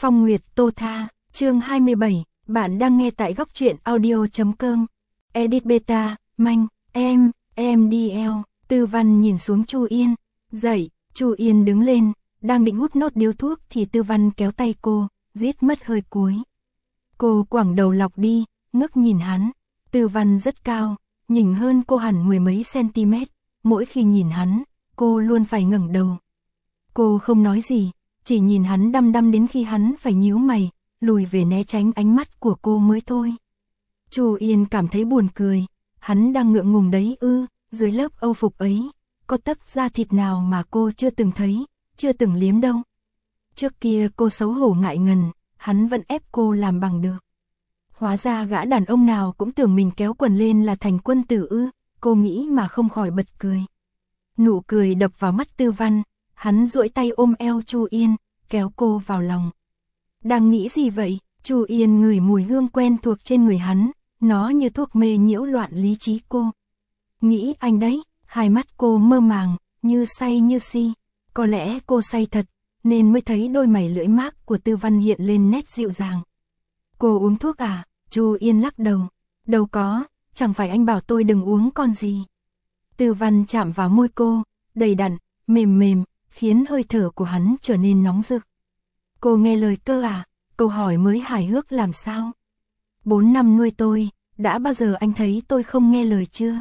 Phong Nguyệt Tô Tha, chương 27, bạn đang nghe tại góc truyện audio.com. Edit Beta, Manh, EMDL, Tư Văn nhìn xuống Chu Yên, dậy, Chu Yên đứng lên, đang định hút nốt điếu thuốc thì Tư Văn kéo tay cô, rít mất hơi cuối. Cô quẳng đầu lọc đi, ngước nhìn hắn, Tư Văn rất cao, nhỉnh hơn cô hẳn mười mấy cm, mỗi khi nhìn hắn, cô luôn phải ngẩng đầu. Cô không nói gì, chỉ nhìn hắn đăm đăm đến khi hắn phải nhíu mày, lùi về né tránh ánh mắt của cô mới thôi. Chu Yên cảm thấy buồn cười, hắn đang ngượng ngùng đấy ư, dưới lớp âu phục ấy, có tấc da thịt nào mà cô chưa từng thấy, chưa từng liếm đâu. Trước kia cô xấu hổ ngại ngần, hắn vẫn ép cô làm bằng được. Hóa ra gã đàn ông nào cũng tưởng mình kéo quần lên là thành quân tử ư, cô nghĩ mà không khỏi bật cười. Nụ cười đập vào mắt Tư Văn, hắn duỗi tay ôm eo Chu Yên, kéo cô vào lòng. Đang nghĩ gì vậy? Chu Yên ngửi mùi hương quen thuộc trên người hắn, nó như thuốc mê nhiễu loạn lý trí cô. Nghĩ anh đấy, hai mắt cô mơ màng, như say như si. Có lẽ cô say thật, nên mới thấy đôi mày lưỡi mác của Tư Văn hiện lên nét dịu dàng. Cô uống thuốc à? Chu Yên lắc đầu. Đâu có, chẳng phải anh bảo tôi đừng uống con gì. Tư Văn chạm vào môi cô, đầy đặn, mềm mềm, khiến hơi thở của hắn trở nên nóng rực. Cô nghe lời cơ à? Câu hỏi mới hài hước làm sao? 4 năm nuôi tôi, đã bao giờ anh thấy tôi không nghe lời chưa?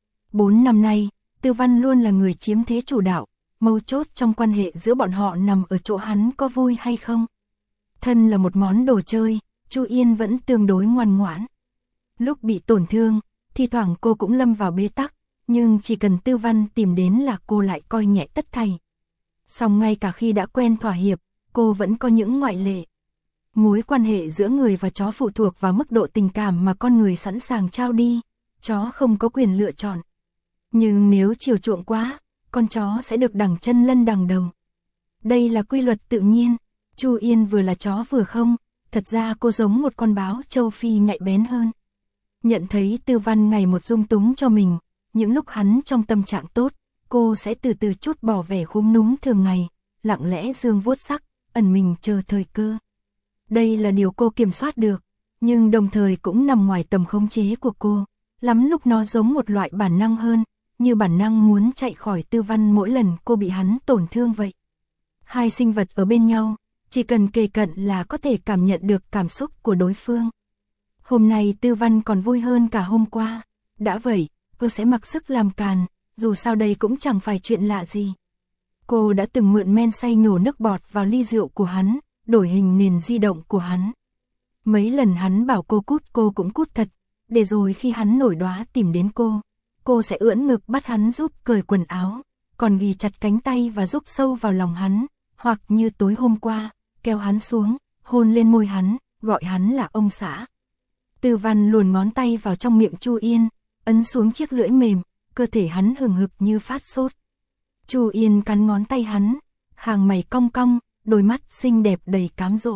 4 năm nay, Tư Văn luôn là người chiếm thế chủ đạo, mấu chốt trong quan hệ giữa bọn họ nằm ở chỗ hắn có vui hay không. Thân là một món đồ chơi, Chu Yên vẫn tương đối ngoan ngoãn. Lúc bị tổn thương, thi thoảng cô cũng lâm vào bế tắc, nhưng chỉ cần Tư Văn tìm đến là cô lại coi nhẹ tất thảy. Song ngay cả khi đã quen thỏa hiệp, cô vẫn có những ngoại lệ. Mối quan hệ giữa người và chó phụ thuộc vào mức độ tình cảm mà con người sẵn sàng trao đi, chó không có quyền lựa chọn. Nhưng nếu chiều chuộng quá, con chó sẽ được đằng chân lân đằng đầu. Đây là quy luật tự nhiên, Chu Yên vừa là chó vừa không, thật ra cô giống một con báo châu Phi nhạy bén hơn. Nhận thấy Tư Văn ngày một dung túng cho mình, những lúc hắn trong tâm trạng tốt, cô sẽ từ từ chút bỏ vẻ khúm núm thường ngày, lặng lẽ dương vuốt sắc, ẩn mình chờ thời cơ. Đây là điều cô kiểm soát được, nhưng đồng thời cũng nằm ngoài tầm khống chế của cô. Lắm lúc nó giống một loại bản năng hơn, như bản năng muốn chạy khỏi Tư Văn mỗi lần cô bị hắn tổn thương vậy. Hai sinh vật ở bên nhau, chỉ cần kề cận là có thể cảm nhận được cảm xúc của đối phương. Hôm nay Tư Văn còn vui hơn cả hôm qua. Đã vậy, cô sẽ mặc sức làm càn, dù sao đây cũng chẳng phải chuyện lạ gì. Cô đã từng mượn men say nhổ nước bọt vào ly rượu của hắn, đổi hình nền di động của hắn. Mấy lần hắn bảo cô cút cô cũng cút thật, để rồi khi hắn nổi đoá tìm đến cô sẽ ưỡn ngực bắt hắn giúp cởi quần áo, còn ghi chặt cánh tay và giúp sâu vào lòng hắn, hoặc như tối hôm qua, kéo hắn xuống, hôn lên môi hắn, gọi hắn là ông xã. Tư Văn luồn ngón tay vào trong miệng Chu Yên, ấn xuống chiếc lưỡi mềm, cơ thể hắn hừng hực như phát sốt. Chu Yên cắn ngón tay hắn, hàng mày cong cong, đôi mắt xinh đẹp đầy cám dỗ.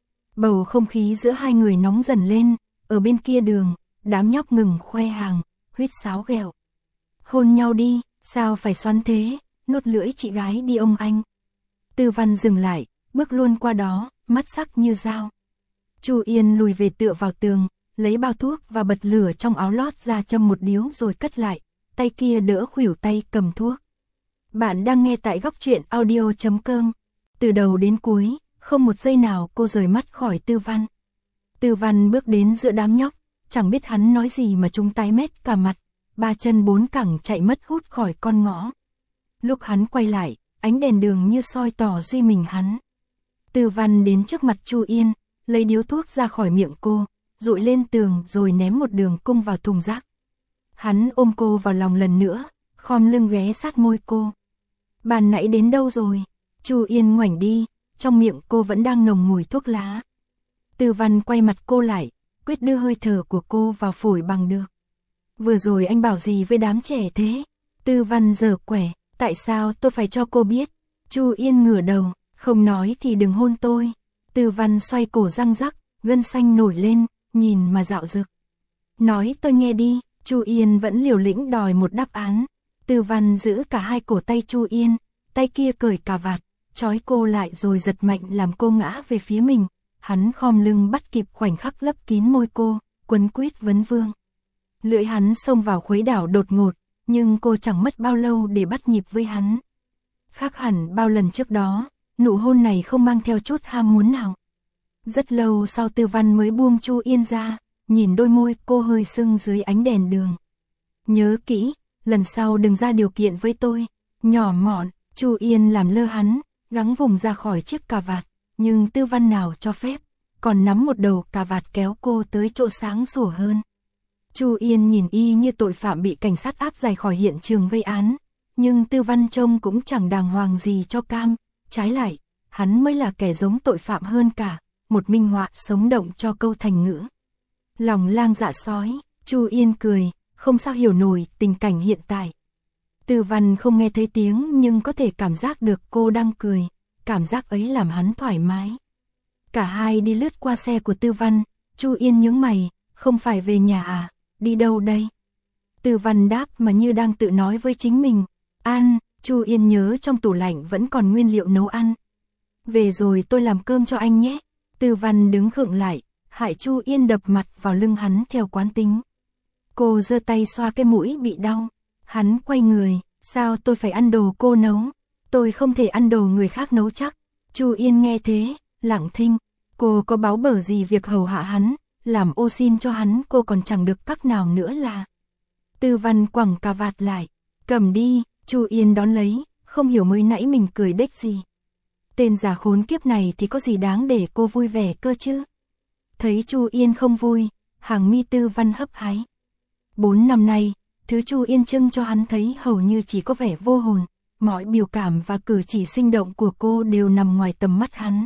Bầu không khí giữa hai người nóng dần lên, ở bên kia đường, đám nhóc ngừng khoe hàng, huýt sáo ghẹo. Hôn nhau đi, sao phải xoắn thế, nuốt lưỡi chị gái đi ông anh. Tư Văn dừng lại, bước luôn qua đó, mắt sắc như dao. Chu Yên lùi về tựa vào tường, lấy bao thuốc và bật lửa trong áo lót ra châm một điếu rồi cất lại, tay kia đỡ khuỷu tay cầm thuốc. Bạn đang nghe tại góc truyện audio.com. Từ đầu đến cuối, không một giây nào cô rời mắt khỏi Tư Văn. Tư Văn bước đến giữa đám nhóc, chẳng biết hắn nói gì mà chúng tái mét cả mặt, ba chân bốn cẳng chạy mất hút khỏi con ngõ. Lúc hắn quay lại, ánh đèn đường như soi tỏ duy mình hắn. Tư Văn đến trước mặt Chu Yên, lấy điếu thuốc ra khỏi miệng cô, dụi lên tường rồi ném một đường cung vào thùng rác. Hắn ôm cô vào lòng lần nữa, khom lưng ghé sát môi cô. Ban nãy đến đâu rồi? Chu Yên ngoảnh đi, trong miệng cô vẫn đang nồng mùi thuốc lá. Tư Văn quay mặt cô lại, quyết đưa hơi thở của cô vào phổi bằng được. Vừa rồi anh bảo gì với đám trẻ thế? Tư Văn giở quẻ, tại sao tôi phải cho cô biết? Chu Yên ngửa đầu, không nói thì đừng hôn tôi. Tư Văn xoay cổ răng rắc, gân xanh nổi lên, nhìn mà dạo dực. Nói tôi nghe đi, Chu Yên vẫn liều lĩnh đòi một đáp án. Tư Văn giữ cả hai cổ tay Chu Yên, tay kia cởi cà vạt, trói cô lại rồi giật mạnh làm cô ngã về phía mình. Hắn khom lưng bắt kịp khoảnh khắc lấp kín môi cô, quấn quýt vấn vương. Lưỡi hắn xông vào khuấy đảo đột ngột, nhưng cô chẳng mất bao lâu để bắt nhịp với hắn. Khác hẳn bao lần trước đó, nụ hôn này không mang theo chút ham muốn nào. Rất lâu sau Tư Văn mới buông Chu Yên ra, nhìn đôi môi cô hơi sưng dưới ánh đèn đường. Nhớ kỹ, lần sau đừng ra điều kiện với tôi. Nhỏ mọn, Chu Yên làm lơ hắn, gắng vùng ra khỏi chiếc cà vạt, nhưng Tư Văn nào cho phép, còn nắm một đầu cà vạt kéo cô tới chỗ sáng sủa hơn. Chu Yên nhìn y như tội phạm bị cảnh sát áp giải khỏi hiện trường gây án, nhưng Tư Văn trông cũng chẳng đàng hoàng gì cho cam, trái lại, hắn mới là kẻ giống tội phạm hơn cả, một minh họa sống động cho câu thành ngữ. Lòng lang dạ sói, Chu Yên cười, không sao hiểu nổi tình cảnh hiện tại. Tư Văn không nghe thấy tiếng nhưng có thể cảm giác được cô đang cười, cảm giác ấy làm hắn thoải mái. Cả hai đi lướt qua xe của Tư Văn, Chu Yên nhướng mày, không phải về nhà à, đi đâu đây? Tư Văn đáp mà như đang tự nói với chính mình, ăn, Chu Yên nhớ trong tủ lạnh vẫn còn nguyên liệu nấu ăn. Về rồi tôi làm cơm cho anh nhé. Tư Văn đứng khựng lại, hại Chu Yên đập mặt vào lưng hắn theo quán tính. Cô giơ tay xoa cái mũi bị đau, hắn quay người, sao tôi phải ăn đồ cô nấu? Tôi không thể ăn đồ người khác nấu chắc. Chu Yên nghe thế, lặng thinh, cô có báo bở gì việc hầu hạ hắn, làm ô xin cho hắn cô còn chẳng được các nào nữa là. Tư Văn quẳng cà vạt lại, cầm đi, Chu Yên đón lấy, không hiểu mới nãy mình cười đếch gì. Tên già khốn kiếp này thì có gì đáng để cô vui vẻ cơ chứ. Thấy Chu Yên không vui, hàng mi Tư Văn hấp háy. 4 năm nay, thứ Chu Yên trưng cho hắn thấy hầu như chỉ có vẻ vô hồn, mọi biểu cảm và cử chỉ sinh động của cô đều nằm ngoài tầm mắt hắn.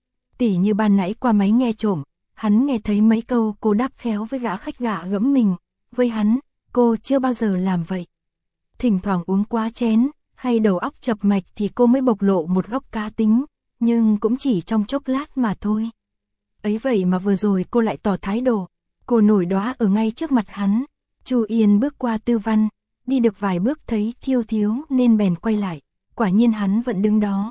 Tỉ như ban nãy qua máy nghe trộm, hắn nghe thấy mấy câu cô đáp khéo với gã khách gạ gẫm mình, với hắn, cô chưa bao giờ làm vậy. Thỉnh thoảng uống quá chén, hay đầu óc chập mạch thì cô mới bộc lộ một góc cá tính, nhưng cũng chỉ trong chốc lát mà thôi. Ấy vậy mà vừa rồi cô lại tỏ thái độ, cô nổi đoá ở ngay trước mặt hắn. Chu Yên bước qua Tư Văn, đi được vài bước thấy Thiêu Thiếu nên bèn quay lại, quả nhiên hắn vẫn đứng đó.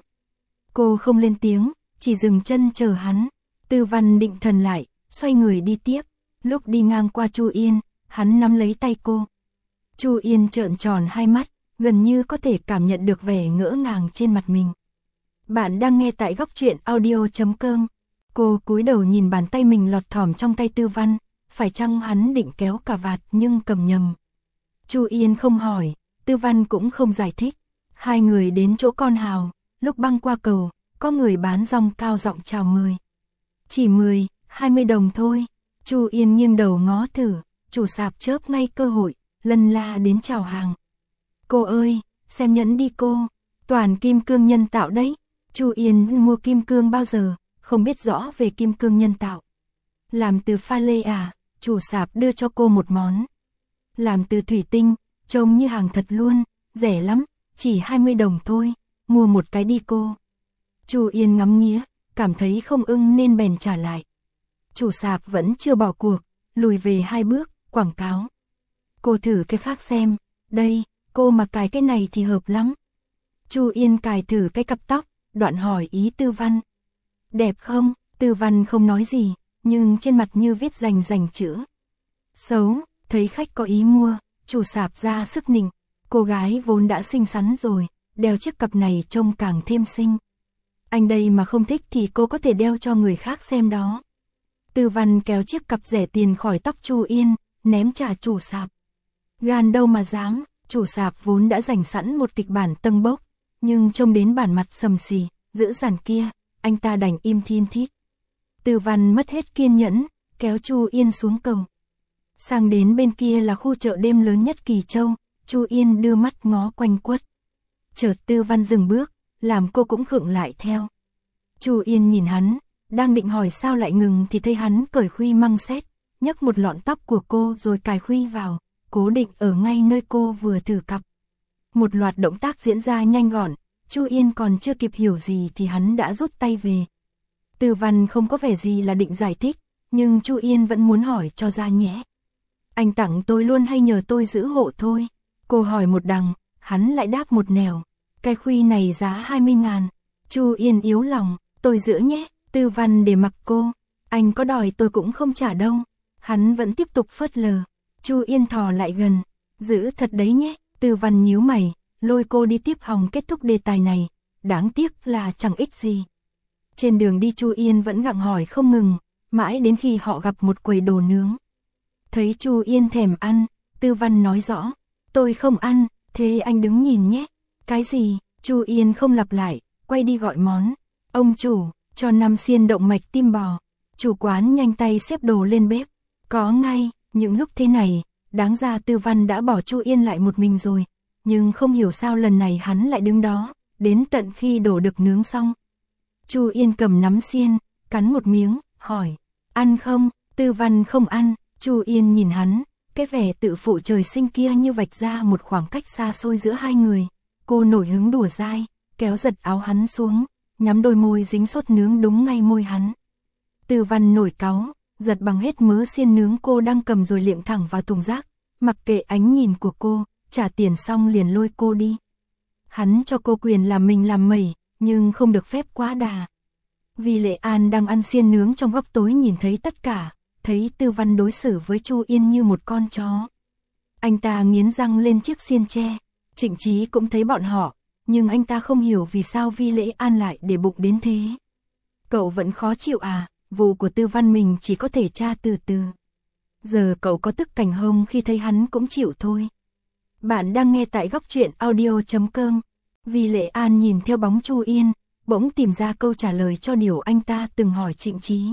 Cô không lên tiếng, chỉ dừng chân chờ hắn. Tư Văn định thần lại, xoay người đi tiếp, lúc đi ngang qua Chu Yên, hắn nắm lấy tay cô. Chu Yên trợn tròn hai mắt, gần như có thể cảm nhận được vẻ ngỡ ngàng trên mặt mình. Bạn đang nghe tại góc truyện audio.com. Cô cúi đầu nhìn bàn tay mình lọt thỏm trong tay Tư Văn, phải chăng hắn định kéo cà vạt nhưng cầm nhầm. Chu Yên không hỏi, Tư Văn cũng không giải thích. Hai người đến chỗ con hào, lúc băng qua cầu, có người bán rong cao giọng chào mời. Chỉ 10, 20 đồng thôi. Chu Yên nghiêng đầu ngó thử, chủ sạp chớp ngay cơ hội, lân la đến chào hàng. Cô ơi, xem nhẫn đi cô, toàn kim cương nhân tạo đấy. Chu Yên mua kim cương bao giờ, không biết rõ về kim cương nhân tạo. Làm từ pha lê à, chủ sạp đưa cho cô một món. Làm từ thủy tinh, trông như hàng thật luôn, rẻ lắm, chỉ 20 đồng thôi, mua một cái đi cô. Chu Yên ngắm nghía, cảm thấy không ưng nên bèn trả lại. Chủ sạp vẫn chưa bỏ cuộc, lùi về 2 bước, quảng cáo. Cô thử cái khác xem, đây, cô mà cài cái này thì hợp lắm. Chu Yên cài thử cái cặp tóc, đoạn hỏi ý Tư Văn. Đẹp không? Tư Văn không nói gì, nhưng trên mặt như viết rành rành chữ. Xấu, thấy khách có ý mua, chủ sạp ra sức nịnh. Cô gái vốn đã xinh xắn rồi, đeo chiếc cặp này trông càng thêm xinh. Anh đây mà không thích thì cô có thể đeo cho người khác xem đó. Tư Văn kéo chiếc cặp rẻ tiền khỏi tóc Chu Yên, ném trả chủ sạp. Gan đâu mà dám, chủ sạp vốn đã dành sẵn một kịch bản tâng bốc, nhưng trông đến bản mặt sầm xì, dữ dằn kia, anh ta đành im thiên thít. Tư Văn mất hết kiên nhẫn, kéo Chu Yên xuống cầu. Sang đến bên kia là khu chợ đêm lớn nhất Kỳ Châu, Chu Yên đưa mắt ngó quanh quất. Chợt Tư Văn dừng bước, làm cô cũng khựng lại theo. Chu Yên nhìn hắn, đang định hỏi sao lại ngừng thì thấy hắn cởi khuy măng xét, nhấc một lọn tóc của cô rồi cài khuy vào, cố định ở ngay nơi cô vừa thử cặp. Một loạt động tác diễn ra nhanh gọn, Chu Yên còn chưa kịp hiểu gì thì hắn đã rút tay về. Tư Văn không có vẻ gì là định giải thích, nhưng Chu Yên vẫn muốn hỏi cho ra nhẽ. Anh tặng tôi luôn hay nhờ tôi giữ hộ thôi? Cô hỏi một đằng, hắn lại đáp một nẻo. Cái khuy này giá 20.000. Chu Yên yếu lòng, tôi giữ nhé, Tư Văn để mặc cô. Anh có đòi tôi cũng không trả đâu. Hắn vẫn tiếp tục phớt lờ. Chu Yên thò lại gần, giữ thật đấy nhé. Tư Văn nhíu mày, lôi cô đi tiếp hòng kết thúc đề tài này. Đáng tiếc là chẳng ích gì. Trên đường đi Chu Yên vẫn gặng hỏi không ngừng, mãi đến khi họ gặp một quầy đồ nướng. Thấy Chu Yên thèm ăn, Tư Văn nói rõ, tôi không ăn, thế anh đứng nhìn nhé. Cái gì? Chu Yên không lặp lại, quay đi gọi món. Ông chủ, cho 5 xiên động mạch tim bò. Chủ quán nhanh tay xếp đồ lên bếp. Có ngay, những lúc thế này, đáng ra Tư Văn đã bỏ Chu Yên lại một mình rồi. Nhưng không hiểu sao lần này hắn lại đứng đó, đến tận khi đổ được nướng xong. Chu Yên cầm nắm xiên, cắn một miếng, hỏi, ăn không? Tư Văn không ăn. Chu Yên nhìn hắn, cái vẻ tự phụ trời sinh kia như vạch ra một khoảng cách xa xôi giữa hai người. Cô nổi hứng đùa dai, kéo giật áo hắn xuống, nhắm đôi môi dính sốt nướng đúng ngay môi hắn. Tư Văn nổi cáu, giật bằng hết mớ xiên nướng cô đang cầm rồi liệng thẳng vào thùng rác, mặc kệ ánh nhìn của cô, trả tiền xong liền lôi cô đi. Hắn cho cô quyền làm mình làm mẩy, nhưng không được phép quá đà. Vì Lệ An đang ăn xiên nướng trong góc tối nhìn thấy tất cả, thấy Tư Văn đối xử với Chu Yên như một con chó. Anh ta nghiến răng lên chiếc xiên tre. Trịnh Chí cũng thấy bọn họ, nhưng anh ta không hiểu vì sao Vi Lễ An lại để bụng đến thế. Cậu vẫn khó chịu à? Vụ của Tư Văn mình chỉ có thể tra từ từ. Giờ cậu có tức cảnh hông khi thấy hắn cũng chịu thôi. Bạn đang nghe tại góc truyện audio.com. Vi Lễ An nhìn theo bóng Chu Yên, bỗng tìm ra câu trả lời cho điều anh ta từng hỏi Trịnh Chí.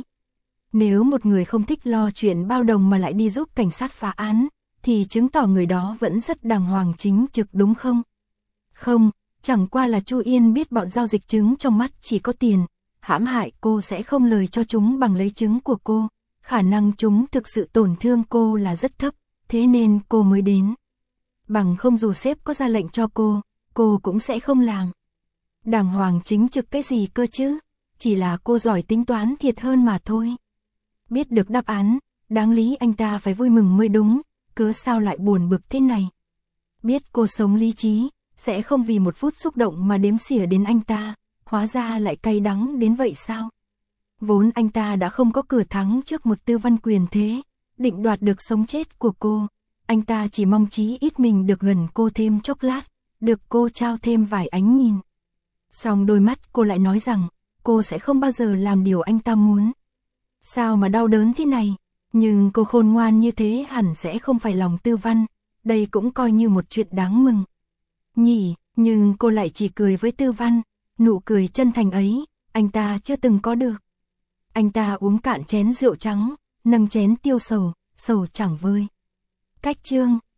Nếu một người không thích lo chuyện bao đồng mà lại đi giúp cảnh sát phá án, thì chứng tỏ người đó vẫn rất đàng hoàng chính trực đúng không? Không, chẳng qua là Chu Yên biết bọn giao dịch trứng trong mắt chỉ có tiền, hãm hại cô sẽ không lời cho chúng bằng lấy trứng của cô, khả năng chúng thực sự tổn thương cô là rất thấp, thế nên cô mới đến. Bằng không dù sếp có ra lệnh cho cô cũng sẽ không làm. Đàng hoàng chính trực cái gì cơ chứ, chỉ là cô giỏi tính toán thiệt hơn mà thôi. Biết được đáp án, đáng lý anh ta phải vui mừng mới đúng, cớ sao lại buồn bực thế này. Biết cô sống lý trí, sẽ không vì một phút xúc động mà đếm xỉa đến anh ta, hóa ra lại cay đắng đến vậy sao? Vốn anh ta đã không có cửa thắng trước một Tư Văn quyền thế, định đoạt được sống chết của cô, anh ta chỉ mong chí ít mình được gần cô thêm chốc lát, được cô trao thêm vài ánh nhìn. Song đôi mắt cô lại nói rằng, cô sẽ không bao giờ làm điều anh ta muốn. Sao mà đau đớn thế này? Nhưng cô khôn ngoan như thế hẳn sẽ không phải lòng Tư Văn, đây cũng coi như một chuyện đáng mừng. Nhỉ, nhưng cô lại chỉ cười với Tư Văn, nụ cười chân thành ấy, anh ta chưa từng có được. Anh ta uống cạn chén rượu trắng, nâng chén tiêu sầu, sầu chẳng vơi. Cách chương